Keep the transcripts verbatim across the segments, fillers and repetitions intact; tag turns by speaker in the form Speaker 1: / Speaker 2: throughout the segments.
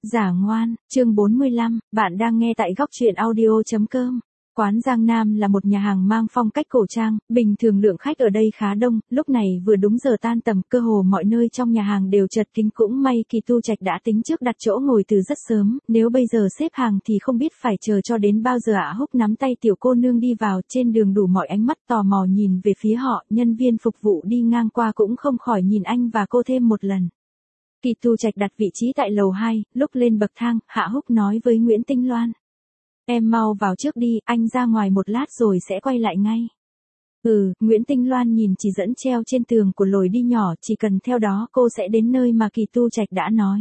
Speaker 1: Giả ngoan, chương bốn mươi lăm, bạn đang nghe tại góc truyện audio.com. Quán Giang Nam là một nhà hàng mang phong cách cổ trang, bình thường lượng khách ở đây khá đông, lúc này vừa đúng giờ tan tầm, cơ hồ mọi nơi trong nhà hàng đều chật kín, cũng may Kỳ Tu Trạch đã tính trước đặt chỗ ngồi từ rất sớm, nếu bây giờ xếp hàng thì không biết phải chờ cho đến bao giờ ạ. Húc nắm tay tiểu cô nương đi vào, trên đường đủ mọi ánh mắt tò mò nhìn về phía họ, nhân viên phục vụ đi ngang qua cũng không khỏi nhìn anh và cô thêm một lần. Kỳ Tu Trạch đặt vị trí tại lầu hai, lúc lên bậc thang, Hạ Húc nói với Nguyễn Tinh Loan. Em mau vào trước đi, anh ra ngoài một lát rồi sẽ quay lại ngay. Ừ, Nguyễn Tinh Loan nhìn chỉ dẫn treo trên tường của lối đi nhỏ, chỉ cần theo đó cô sẽ đến nơi mà Kỳ Tu Trạch đã nói.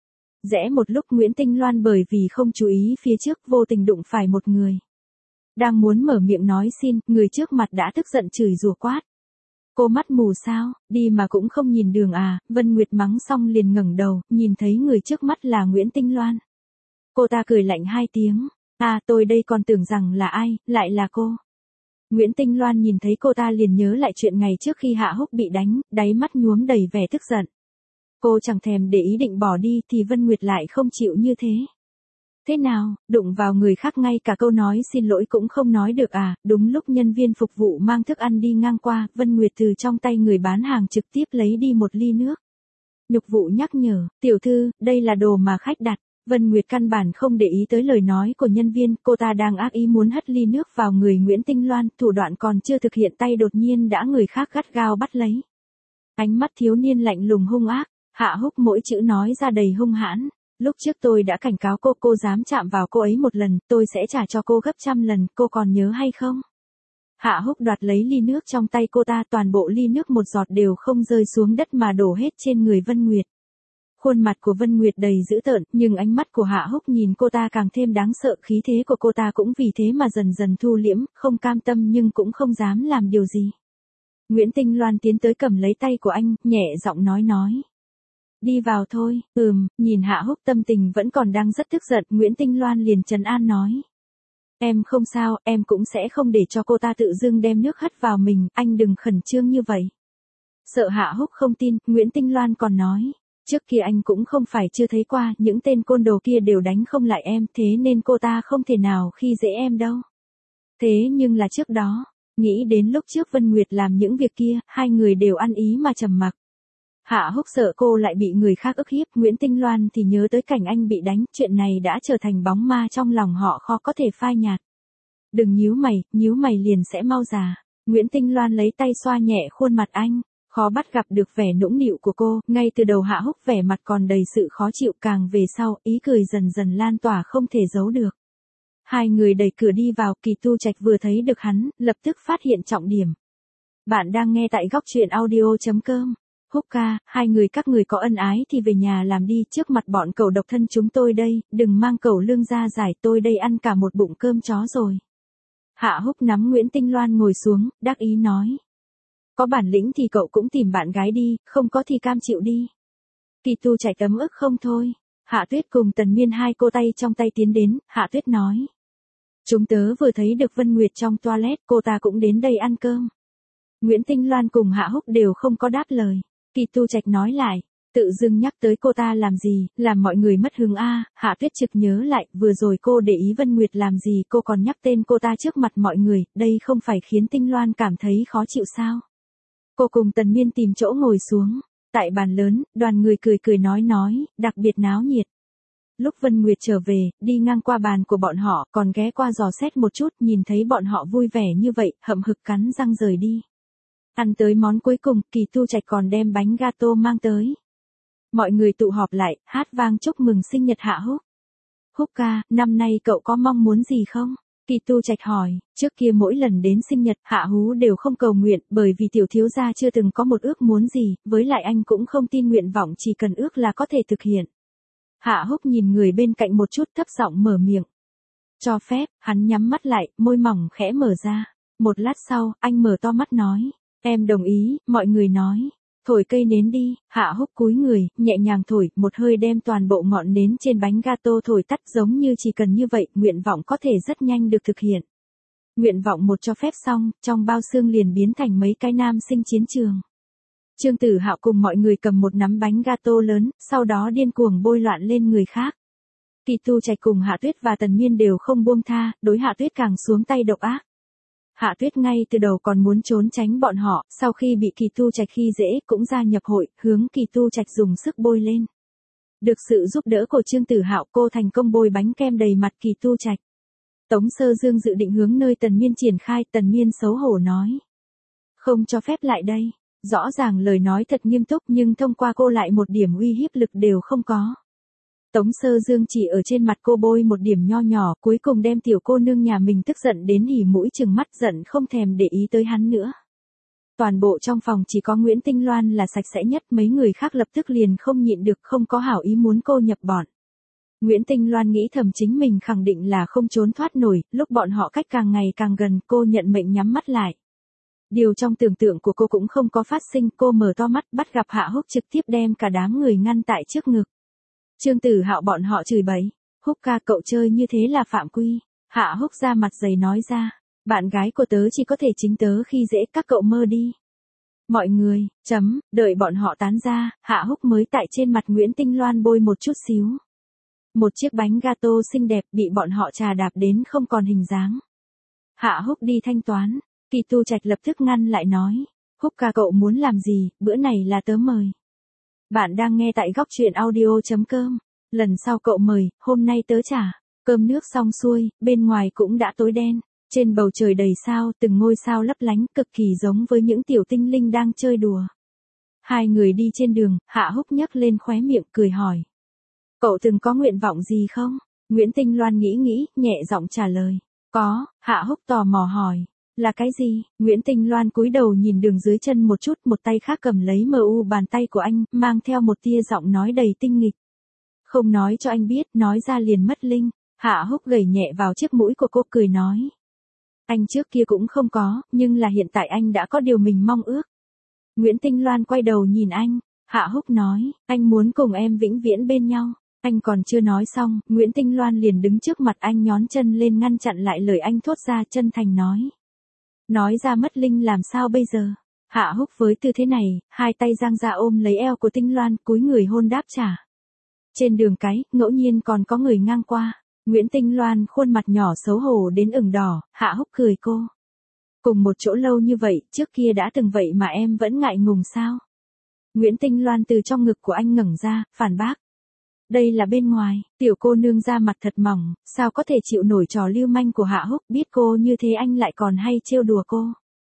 Speaker 1: Rẽ một lúc Nguyễn Tinh Loan bởi vì không chú ý phía trước vô tình đụng phải một người. Đang muốn mở miệng nói xin, người trước mặt đã tức giận chửi rủa quát. Cô mắt mù sao, đi mà cũng không nhìn đường à. Vân Nguyệt mắng xong liền ngẩng đầu, nhìn thấy người trước mắt là Nguyễn Tinh Loan. Cô ta cười lạnh hai tiếng, à tôi đây còn tưởng rằng là ai, lại là cô. Nguyễn Tinh Loan nhìn thấy cô ta liền nhớ lại chuyện ngày trước khi Hạ Húc bị đánh, đáy mắt nhuốm đầy vẻ tức giận. Cô chẳng thèm để ý định bỏ đi thì Vân Nguyệt lại không chịu như thế. Thế nào, đụng vào người khác ngay cả câu nói xin lỗi cũng không nói được à. Đúng lúc nhân viên phục vụ mang thức ăn đi ngang qua, Vân Nguyệt từ trong tay người bán hàng trực tiếp lấy đi một ly nước. Nhục vụ nhắc nhở, tiểu thư, đây là đồ mà khách đặt. Vân Nguyệt căn bản không để ý tới lời nói của nhân viên, cô ta đang ác ý muốn hất ly nước vào người Nguyễn Tinh Loan, thủ đoạn còn chưa thực hiện tay đột nhiên đã người khác gắt gao bắt lấy. Ánh mắt thiếu niên lạnh lùng hung ác, Hạ Húc mỗi chữ nói ra đầy hung hãn. Lúc trước tôi đã cảnh cáo cô, cô dám chạm vào cô ấy một lần, tôi sẽ trả cho cô gấp trăm lần, cô còn nhớ hay không? Hạ Húc đoạt lấy ly nước trong tay cô ta, toàn bộ ly nước một giọt đều không rơi xuống đất mà đổ hết trên người Vân Nguyệt. Khuôn mặt của Vân Nguyệt đầy dữ tợn, nhưng ánh mắt của Hạ Húc nhìn cô ta càng thêm đáng sợ, khí thế của cô ta cũng vì thế mà dần dần thu liễm, không cam tâm nhưng cũng không dám làm điều gì. Nguyễn Tinh Loan tiến tới cầm lấy tay của anh, nhẹ giọng nói nói. Đi vào thôi. Ừm, nhìn Hạ Húc tâm tình vẫn còn đang rất tức giận, Nguyễn Tinh Loan liền trấn an nói. Em không sao, em cũng sẽ không để cho cô ta tự dưng đem nước hất vào mình, anh đừng khẩn trương như vậy. Sợ Hạ Húc không tin, Nguyễn Tinh Loan còn nói. Trước kia anh cũng không phải chưa thấy qua, những tên côn đồ kia đều đánh không lại em, thế nên cô ta không thể nào khi dễ em đâu. Thế nhưng là trước đó, nghĩ đến lúc trước Vân Nguyệt làm những việc kia, hai người đều ăn ý mà trầm mặc. Hạ Húc sợ cô lại bị người khác ức hiếp, Nguyễn Tinh Loan thì nhớ tới cảnh anh bị đánh, chuyện này đã trở thành bóng ma trong lòng họ khó có thể phai nhạt. Đừng nhíu mày, nhíu mày liền sẽ mau già. Nguyễn Tinh Loan lấy tay xoa nhẹ khuôn mặt anh, khó bắt gặp được vẻ nũng nịu của cô, ngay từ đầu Hạ Húc vẻ mặt còn đầy sự khó chịu, càng về sau, ý cười dần dần lan tỏa không thể giấu được. Hai người đẩy cửa đi vào, Kỳ Tu Trạch vừa thấy được hắn, lập tức phát hiện trọng điểm. Bạn đang nghe tại góc truyện audio.com. Húc ca, hai người các người có ân ái thì về nhà làm đi, trước mặt bọn cẩu độc thân chúng tôi đây, đừng mang cẩu lương ra giải, tôi đây ăn cả một bụng cơm chó rồi. Hạ Húc nắm Nguyễn Tinh Loan ngồi xuống, đắc ý nói. Có bản lĩnh thì cậu cũng tìm bạn gái đi, không có thì cam chịu đi. Kỳ Tu Trạch ấm ức không thôi. Hạ Tuyết cùng Tần Miên hai cô tay trong tay tiến đến, Hạ Tuyết nói. Chúng tớ vừa thấy được Vân Nguyệt trong toilet, cô ta cũng đến đây ăn cơm. Nguyễn Tinh Loan cùng Hạ Húc đều không có đáp lời. Kỳ Tu Trạch nói lại, tự dưng nhắc tới cô ta làm gì, làm mọi người mất hứng a. Hạ Tuyết trực nhớ lại, vừa rồi cô để ý Vân Nguyệt làm gì, cô còn nhắc tên cô ta trước mặt mọi người, đây không phải khiến Tinh Loan cảm thấy khó chịu sao? Cô cùng Tần Miên tìm chỗ ngồi xuống, tại bàn lớn, đoàn người cười cười nói nói, đặc biệt náo nhiệt. Lúc Vân Nguyệt trở về, đi ngang qua bàn của bọn họ, còn ghé qua dò xét một chút, nhìn thấy bọn họ vui vẻ như vậy, hậm hực cắn răng rời đi. Ăn tới món cuối cùng, Kỳ Tu Trạch còn đem bánh gato mang tới. Mọi người tụ họp lại, hát vang chúc mừng sinh nhật Hạ Húc. Húc ca, năm nay cậu có mong muốn gì không? Kỳ Tu Trạch hỏi, trước kia mỗi lần đến sinh nhật, Hạ Hú đều không cầu nguyện, bởi vì tiểu thiếu gia chưa từng có một ước muốn gì, với lại anh cũng không tin nguyện vọng chỉ cần ước là có thể thực hiện. Hạ Húc nhìn người bên cạnh một chút, thấp giọng mở miệng. Cho phép, hắn nhắm mắt lại, môi mỏng khẽ mở ra. Một lát sau, anh mở to mắt nói. Em đồng ý, mọi người nói. Thổi cây nến đi. Hạ Húc cúi người, nhẹ nhàng thổi, một hơi đem toàn bộ ngọn nến trên bánh gato thổi tắt, giống như chỉ cần như vậy, nguyện vọng có thể rất nhanh được thực hiện. Nguyện vọng một cho phép xong, trong bao xương liền biến thành mấy cái nam sinh chiến trường. Trương Tử Hạo cùng mọi người cầm một nắm bánh gato lớn, sau đó điên cuồng bôi loạn lên người khác. Kỳ Tu Trạch cùng Hạ Tuyết và Tần Miên đều không buông tha, đối Hạ Tuyết càng xuống tay độc ác. Hạ Tuyết ngay từ đầu còn muốn trốn tránh bọn họ, sau khi bị Kỳ Tu Trạch khi dễ cũng gia nhập hội, hướng Kỳ Tu Trạch dùng sức bôi lên. Được sự giúp đỡ của Trương Tử Hạo, cô thành công bôi bánh kem đầy mặt Kỳ Tu Trạch. Tống Sơ Dương dự định hướng nơi Tần Miên triển khai, Tần Miên xấu hổ nói. Không cho phép lại đây. Rõ ràng lời nói thật nghiêm túc nhưng thông qua cô lại một điểm uy hiếp lực đều không có. Tống Sơ Dương chỉ ở trên mặt cô bôi một điểm nho nhỏ, cuối cùng đem tiểu cô nương nhà mình tức giận đến hỉ mũi trừng mắt, giận không thèm để ý tới hắn nữa. Toàn bộ trong phòng chỉ có Nguyễn Tinh Loan là sạch sẽ nhất, mấy người khác lập tức liền không nhịn được, không có hảo ý muốn cô nhập bọn. Nguyễn Tinh Loan nghĩ thầm chính mình khẳng định là không trốn thoát nổi, lúc bọn họ cách càng ngày càng gần, cô nhận mệnh nhắm mắt lại. Điều trong tưởng tượng của cô cũng không có phát sinh, cô mở to mắt bắt gặp Hạ Húc trực tiếp đem cả đám người ngăn tại trước ngực. Trương Tử Hạo bọn họ chửi bới, Húc ca cậu chơi như thế là phạm quy. Hạ Húc ra mặt dày nói ra, bạn gái của tớ chỉ có thể chính tớ khi dễ, các cậu mơ đi. Mọi người, chấm, đợi bọn họ tán ra, Hạ Húc mới tại trên mặt Nguyễn Tinh Loan bôi một chút xíu. Một chiếc bánh gato xinh đẹp bị bọn họ trà đạp đến không còn hình dáng. Hạ Húc đi thanh toán, Kỳ Tu Trạch lập tức ngăn lại nói, Húc ca cậu muốn làm gì, bữa này là tớ mời. Bạn đang nghe tại góc truyện audio.com, lần sau cậu mời, hôm nay tớ trả. Cơm nước xong xuôi, bên ngoài cũng đã tối đen, trên bầu trời đầy sao, từng ngôi sao lấp lánh, cực kỳ giống với những tiểu tinh linh đang chơi đùa. Hai người đi trên đường, Hạ Húc nhấc lên khóe miệng cười hỏi. Cậu từng có nguyện vọng gì không? Nguyễn Tinh Loan nghĩ nghĩ, nhẹ giọng trả lời. Có, Hạ Húc tò mò hỏi. Là cái gì? Nguyễn Tinh Loan cúi đầu nhìn đường dưới chân một chút, một tay khác cầm lấy mờ u bàn tay của anh, mang theo một tia giọng nói đầy tinh nghịch. Không nói cho anh biết, nói ra liền mất linh. Hạ Húc gẩy nhẹ vào chiếc mũi của cô cười nói. Anh trước kia cũng không có, nhưng là hiện tại anh đã có điều mình mong ước. Nguyễn Tinh Loan quay đầu nhìn anh, Hạ Húc nói, anh muốn cùng em vĩnh viễn bên nhau. Anh còn chưa nói xong, Nguyễn Tinh Loan liền đứng trước mặt anh nhón chân lên ngăn chặn lại lời anh thốt ra, chân thành nói. Nói ra mất linh làm sao bây giờ? Hạ Húc với tư thế này, hai tay giang ra ôm lấy eo của Tinh Loan, cúi người hôn đáp trả. Trên đường cái, ngẫu nhiên còn có người ngang qua. Nguyễn Tinh Loan khuôn mặt nhỏ xấu hổ đến ửng đỏ, Hạ Húc cười cô. Cùng một chỗ lâu như vậy, trước kia đã từng vậy mà em vẫn ngại ngùng sao? Nguyễn Tinh Loan từ trong ngực của anh ngẩng ra, phản bác. Đây là bên ngoài, tiểu cô nương da mặt thật mỏng, sao có thể chịu nổi trò lưu manh của Hạ Húc, biết cô như thế anh lại còn hay trêu đùa cô.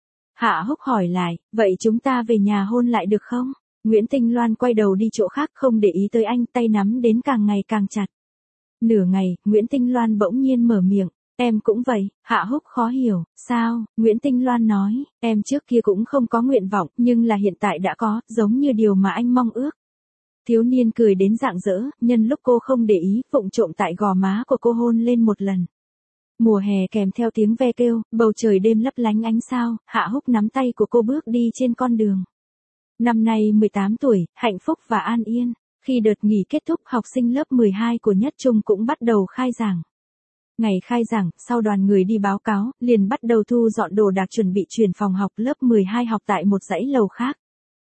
Speaker 1: Hạ Húc hỏi lại, vậy chúng ta về nhà hôn lại được không? Nguyễn Tinh Loan quay đầu đi chỗ khác không để ý tới anh, tay nắm đến càng ngày càng chặt. Nửa ngày, Nguyễn Tinh Loan bỗng nhiên mở miệng, em cũng vậy. Hạ Húc khó hiểu, sao? Nguyễn Tinh Loan nói, em trước kia cũng không có nguyện vọng, nhưng là hiện tại đã có, giống như điều mà anh mong ước. Thiếu niên cười đến rạng rỡ, nhân lúc cô không để ý, vụng trộm tại gò má của cô hôn lên một lần. Mùa hè kèm theo tiếng ve kêu, bầu trời đêm lấp lánh ánh sao, Hạ Húc nắm tay của cô bước đi trên con đường. Năm nay mười tám tuổi, hạnh phúc và an yên. Khi đợt nghỉ kết thúc, học sinh lớp mười hai của Nhất Trung cũng bắt đầu khai giảng. Ngày khai giảng, sau đoàn người đi báo cáo, liền bắt đầu thu dọn đồ đạc chuẩn bị chuyển phòng học, lớp mười hai học tại một dãy lầu khác.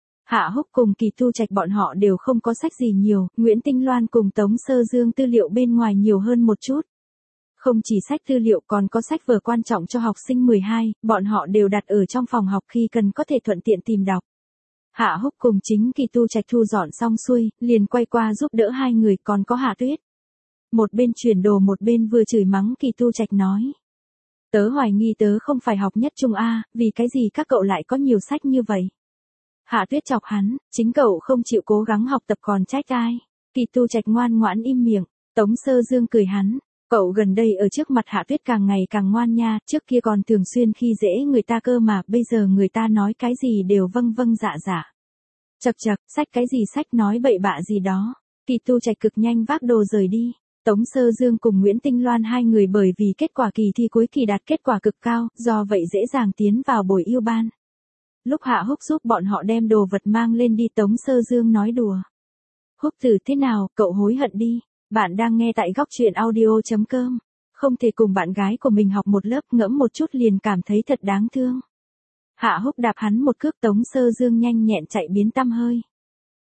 Speaker 1: Hạ Húc cùng Kỳ Tu Trạch bọn họ đều không có sách gì nhiều, Nguyễn Tinh Loan cùng Tống Sơ Dương tư liệu bên ngoài nhiều hơn một chút. Không chỉ sách tư liệu còn có sách vở quan trọng cho học sinh mười hai, bọn họ đều đặt ở trong phòng học khi cần có thể thuận tiện tìm đọc. Hạ Húc cùng chính Kỳ Tu Trạch thu dọn xong xuôi, liền quay qua giúp đỡ hai người, còn có Hạ Tuyết. Một bên chuyển đồ một bên vừa chửi mắng Kỳ Tu Trạch nói. Tớ hoài nghi tớ không phải học Nhất Trung A, vì cái gì các cậu lại có nhiều sách như vậy? Hạ Tuyết chọc hắn, chính cậu không chịu cố gắng học tập còn trách ai? Kỳ Tu Trạch ngoan ngoãn im miệng, Tống Sơ Dương cười hắn. Cậu gần đây ở trước mặt Hạ Tuyết càng ngày càng ngoan nha, trước kia còn thường xuyên khi dễ người ta cơ mà, bây giờ người ta nói cái gì đều vâng vâng dạ dạ. Chậc chậc, sách cái gì sách nói bậy bạ gì đó. Kỳ Tu Trạch cực nhanh vác đồ rời đi. Tống Sơ Dương cùng Nguyễn Tinh Loan hai người bởi vì kết quả kỳ thi cuối kỳ đạt kết quả cực cao, do vậy dễ dàng tiến vào bồi yêu ban. Lúc Hạ Húc giúp bọn họ đem đồ vật mang lên đi, Tống Sơ Dương nói đùa. Húc tử thế nào, cậu hối hận đi. Bạn đang nghe tại góc truyện audio.com. Không thể cùng bạn gái của mình học một lớp, ngẫm một chút liền cảm thấy thật đáng thương. Hạ Húc đạp hắn một cước, Tống Sơ Dương nhanh nhẹn chạy biến tăm hơi.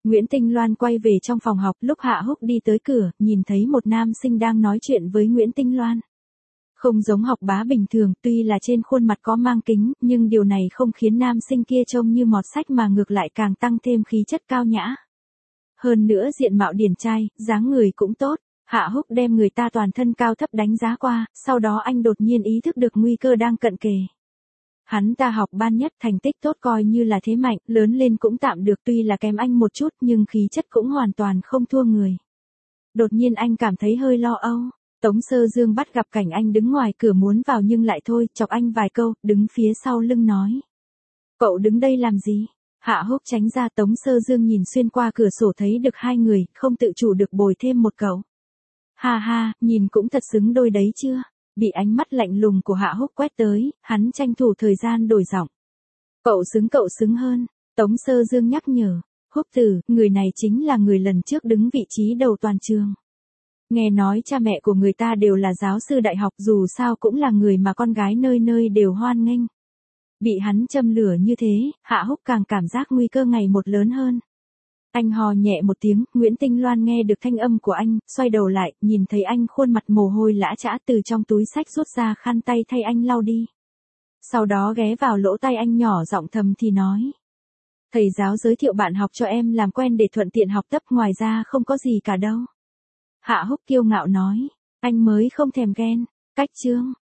Speaker 1: Nguyễn Tinh Loan quay về trong phòng học, lúc Hạ Húc đi tới cửa, nhìn thấy một nam sinh đang nói chuyện với Nguyễn Tinh Loan. Không giống học bá bình thường, tuy là trên khuôn mặt có mang kính, nhưng điều này không khiến nam sinh kia trông như mọt sách mà ngược lại càng tăng thêm khí chất cao nhã. Hơn nữa diện mạo điển trai, dáng người cũng tốt. Hạ Húc đem người ta toàn thân cao thấp đánh giá qua, sau đó anh đột nhiên ý thức được nguy cơ đang cận kề. Hắn ta học ban nhất, thành tích tốt coi như là thế mạnh, lớn lên cũng tạm được, tuy là kém anh một chút nhưng khí chất cũng hoàn toàn không thua người. Đột nhiên anh cảm thấy hơi lo âu. Tống Sơ Dương bắt gặp cảnh anh đứng ngoài cửa muốn vào nhưng lại thôi, chọc anh vài câu, đứng phía sau lưng nói. Cậu đứng đây làm gì? Hạ Húc tránh ra, Tống Sơ Dương nhìn xuyên qua cửa sổ thấy được hai người, không tự chủ được bồi thêm một cậu. Ha ha, nhìn cũng thật xứng đôi đấy chưa? Bị ánh mắt lạnh lùng của Hạ Húc quét tới, hắn tranh thủ thời gian đổi giọng. Cậu xứng cậu xứng hơn. Tống Sơ Dương nhắc nhở. Húc tử, người này chính là người lần trước đứng vị trí đầu toàn trường. Nghe nói cha mẹ của người ta đều là giáo sư đại học, dù sao cũng là người mà con gái nơi nơi đều hoan nghênh. Bị hắn châm lửa như thế, Hạ Húc càng cảm giác nguy cơ ngày một lớn hơn. Anh hò nhẹ một tiếng, Nguyễn Tinh Loan nghe được thanh âm của anh, xoay đầu lại, nhìn thấy anh khuôn mặt mồ hôi lã chã, từ trong túi xách rút ra khăn tay thay anh lau đi. Sau đó ghé vào lỗ tai anh nhỏ giọng thầm thì nói. Thầy giáo giới thiệu bạn học cho em làm quen để thuận tiện học tập, ngoài ra không có gì cả đâu. Hạ Húc kiêu ngạo nói, anh mới không thèm ghen. Cách chương